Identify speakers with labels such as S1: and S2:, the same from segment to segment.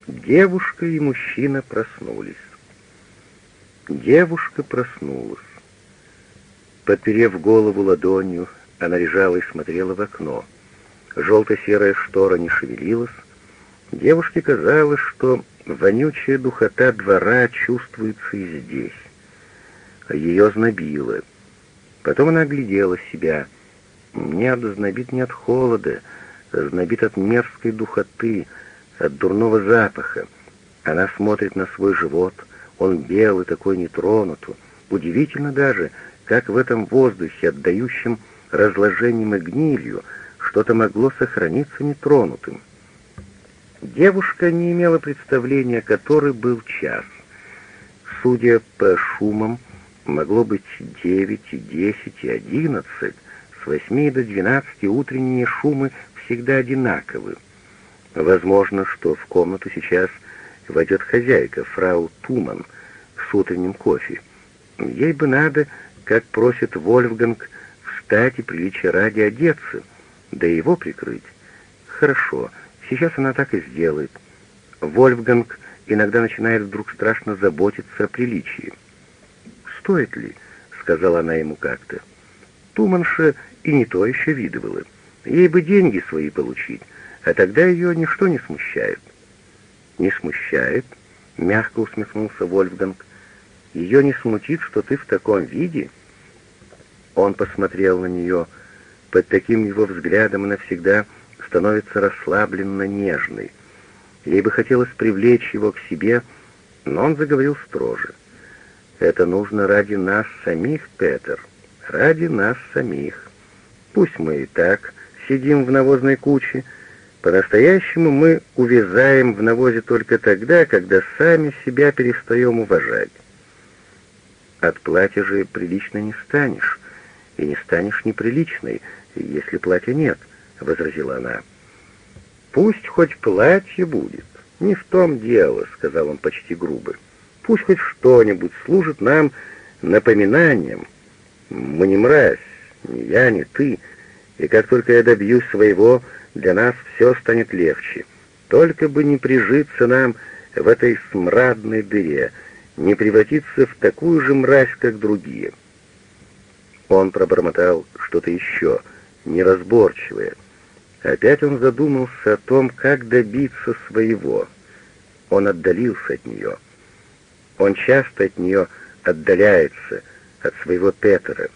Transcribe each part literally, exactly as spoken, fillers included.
S1: Девушка и мужчина проснулись. Девушка проснулась. Подперев голову ладонью, она лежала и смотрела в окно. Желто-серая штора не шевелилась. Девушке казалось, что вонючая духота двора чувствуется и здесь. Ее знобило. Потом она оглядела себя. Нет, знобит не от холода, знобит от мерзкой духоты, от дурного запаха. Она смотрит на свой живот, он белый, такой нетронутый. Удивительно даже, как в этом воздухе, отдающем разложением и гнилью, что-то могло сохраниться нетронутым. Девушка не имела представления, который был час. Судя по шумам, могло быть девять, и десять, и одиннадцать. С восьми до двенадцати утренние шумы всегда одинаковы. Возможно, что в комнату сейчас войдет хозяйка, фрау Туман, с утренним кофе. Ей бы надо, как просит Вольфганг, встать и приличия ради одеться, да и его прикрыть. Хорошо, сейчас она так и сделает. Вольфганг иногда начинает вдруг страшно заботиться о приличии. «Стоит ли?» — сказала она ему как-то. Туманша и не то еще видывала. Ей бы деньги свои получить, а тогда ее ничто не смущает. «Не смущает?» — мягко усмехнулся Вольфганг. «Ее не смутит, что ты в таком виде?» Он посмотрел на нее. Под таким его взглядом она всегда становится расслабленно нежной. Ей бы хотелось привлечь его к себе, но он заговорил строже. «Это нужно ради нас самих, Петер, ради нас самих. Пусть мы и так сидим в навозной куче, по-настоящему мы увязаем в навозе только тогда, когда сами себя перестаем уважать. От платья же прилично не станешь, и не станешь неприличной, если платья нет», — возразила она. «Пусть хоть платье будет, не в том дело», — сказал он почти грубо. «Пусть хоть что-нибудь служит нам напоминанием. Мы не мразь, ни я, ни ты, и как только я добьюсь своего, для нас все станет легче. Только бы не прижиться нам в этой смрадной дыре, не превратиться в такую же мразь, как другие». Он пробормотал что-то еще, неразборчивое. Опять он задумался о том, как добиться своего. Он отдалился от нее. Он часто от нее отдаляется, от своего Петера.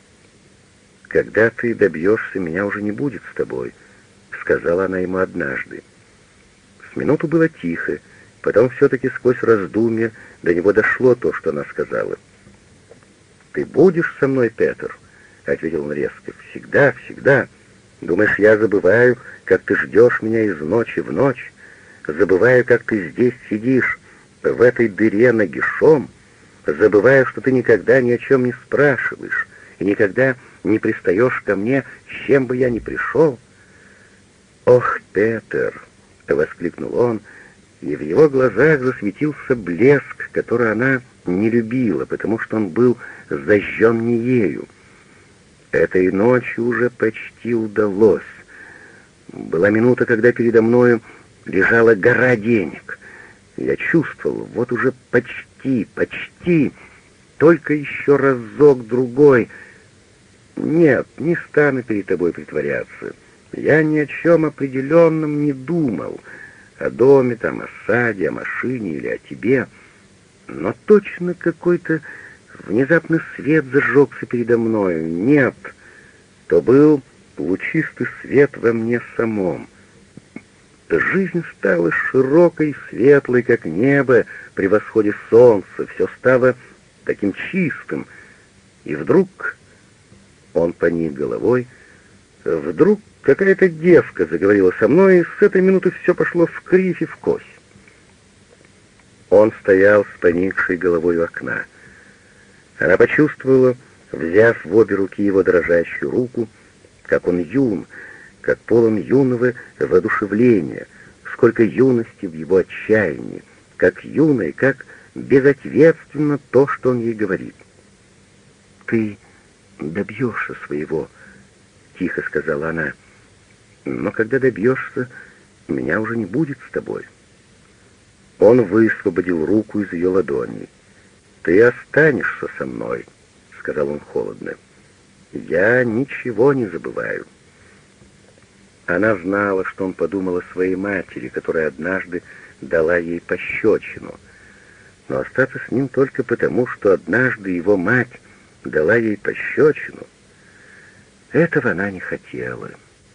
S1: «Когда ты добьешься, меня уже не будет с тобой», — сказала она ему однажды. С минуту было тихо, потом все-таки сквозь раздумья до него дошло то, что она сказала. «Ты будешь со мной, Петер?» — ответил он резко. «Всегда, всегда. Думаешь, я забываю, как ты ждешь меня из ночи в ночь? Забываю, как ты здесь сидишь, в этой дыре нагишом? Забываю, что ты никогда ни о чем не спрашиваешь и никогда не пристаешь ко мне, с чем бы я ни пришел?» «Ох, Петер!» — воскликнул он, и в его глазах засветился блеск, который она не любила, потому что он был зажжен не ею. Этой ночью уже почти удалось. Была минута, когда передо мною лежала гора денег. Я чувствовал, вот уже почти, почти, только еще разок-другой. Нет, не стану перед тобой притворяться. Я ни о чем определенном не думал. О доме, там, о саде, о машине или о тебе. Но точно какой-то внезапный свет зажегся передо мною. Нет, то был лучистый свет во мне самом. Жизнь стала широкой, светлой, как небо при восходе солнца. Все стало таким чистым. И вдруг, он поник головой, вдруг какая-то девка заговорила со мной, и с этой минуты все пошло вкривь и вкось. Он стоял с поникшей головой у окна. Она почувствовала, взяв в обе руки его дрожащую руку, как он юн, как полон юного воодушевления, сколько юности в его отчаянии, как юно и как безответственно то, что он ей говорит. «Ты добьешься своего», — тихо сказала она, — «но когда добьешься, меня уже не будет с тобой». Он высвободил руку из ее ладони. «Ты останешься со мной», — сказал он холодно. «Я ничего не забываю». Она знала, что он подумал о своей матери, которая однажды дала ей пощечину. Но остаться с ним только потому, что однажды его мать дала ей пощечину, этого она не хотела.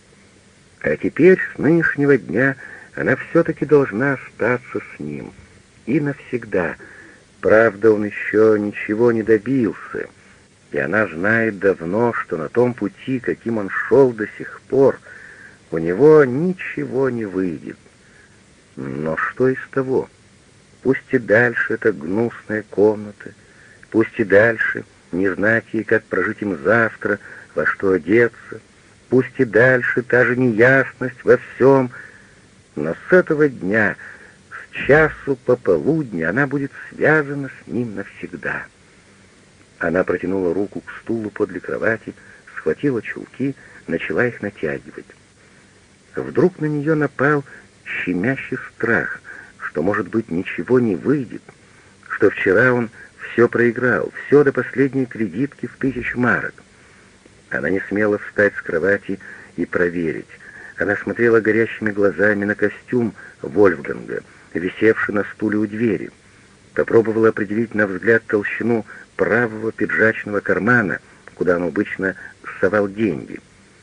S1: А теперь, с нынешнего дня, она все-таки должна остаться с ним. И навсегда. Правда, он еще ничего не добился. И она знает давно, что на том пути, каким он шел до сих пор, у него ничего не выйдет. Но что из того? Пусть и дальше эта гнусная комната, пусть и дальше не знать ей, как прожить им завтра, во что одеться, пусть и дальше та же неясность во всем, но с этого дня, с часу пополудни, она будет связана с ним навсегда. Она протянула руку к стулу подле кровати, схватила чулки, начала их натягивать. Вдруг на нее напал щемящий страх, что, может быть, ничего не выйдет, что вчера он все проиграл, все до последней кредитки в тысячу марок. Она не смела встать с кровати и проверить. Она смотрела горящими глазами на костюм Вольфганга, висевший на стуле у двери. Попробовала определить на взгляд толщину правого пиджачного кармана, куда он обычно совал деньги.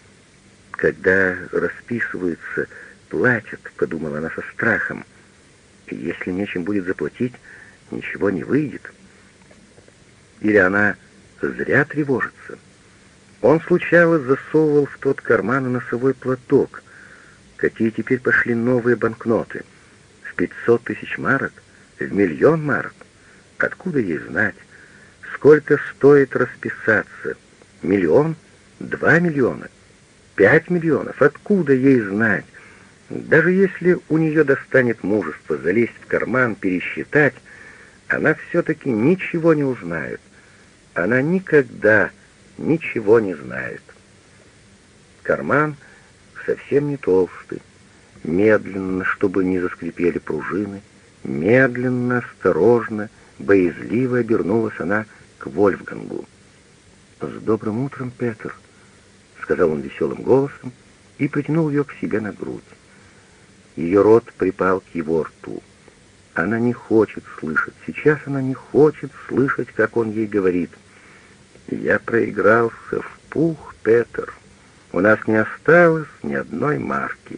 S1: «Когда расписываются, платят», — подумала она со страхом. «И если нечем будет заплатить, ничего не выйдет». Или она зря тревожится? Он случалось засовывал в тот карман носовой платок. Какие теперь пошли новые банкноты? В пятьсот тысяч марок? В миллион марок? Откуда ей знать? Сколько стоит расписаться? Миллион? Два миллиона? Пять миллионов? Откуда ей знать? Даже если у нее достанет мужество залезть в карман, пересчитать, она все-таки ничего не узнает. Она никогда ничего не знает. Карман совсем не толстый. Медленно, чтобы не заскрипели пружины, медленно, осторожно, боязливо обернулась она к Вольфгангу. «С добрым утром, Петер», — сказал он веселым голосом и притянул ее к себе на грудь. Ее рот припал к его рту. Она не хочет слышать, сейчас она не хочет слышать, как он ей говорит. «Я проигрался в пух, Петер. У нас не осталось ни одной марки».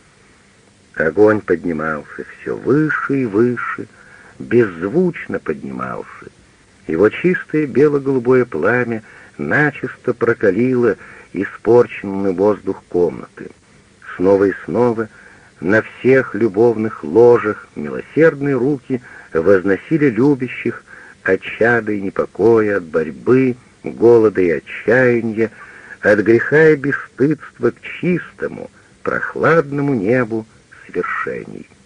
S1: Огонь поднимался все выше и выше, беззвучно поднимался. Его чистое бело-голубое пламя начисто прокалило испорченный воздух комнаты. Снова и снова на всех любовных ложах милосердные руки возносили любящих от чада и непокоя, от борьбы, голода и отчаяния, от греха и бесстыдства к чистому, прохладному небу свершений.